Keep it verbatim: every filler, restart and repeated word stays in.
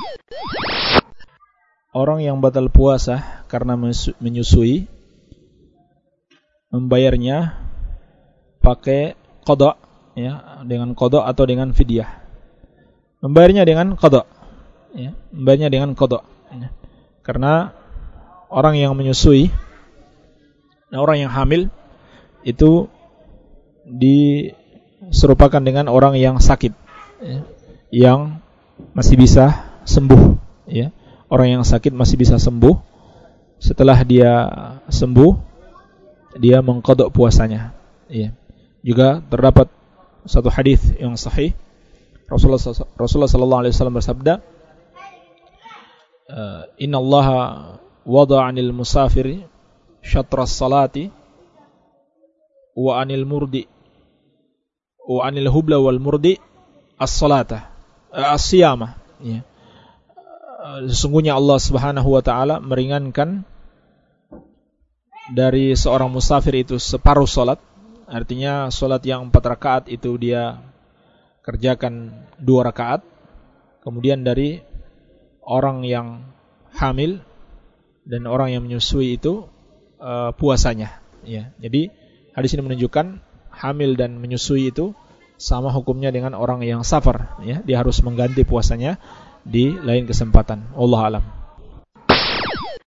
Orang yang batal puasa karena menyusui, membayarnya pakai qada, ya, dengan qada atau dengan fidyah. Membayarnya dengan qada, ya, membayarnya dengan qada. Ya. Karena orang yang menyusui, orang yang hamil itu diserupakan dengan orang yang sakit, ya, yang masih bisa sembuh, ya. Orang yang sakit masih bisa sembuh. Setelah dia sembuh, dia mengqada puasanya, ya. Juga terdapat satu hadis yang sahih, Rasulullah Rasulullah sallallahu alaihi wasallam bersabda, "Inna Allaha wada'a 'anil musafiri syatras salati wa 'anil murdi wa 'anil hubla wal murdi as-salata as-siyama." Ya. Sesungguhnya Allah Subhanahu wa taala meringankan dari seorang musafir itu separuh salat. Artinya salat yang empat rakaat itu dia kerjakan dua rakaat. Kemudian dari orang yang hamil dan orang yang menyusui itu uh, puasanya, ya. Jadi hadis ini menunjukkan hamil dan menyusui itu sama hukumnya dengan orang yang safar, ya. Dia harus mengganti puasanya di lain kesempatan. Wallahu a'lam.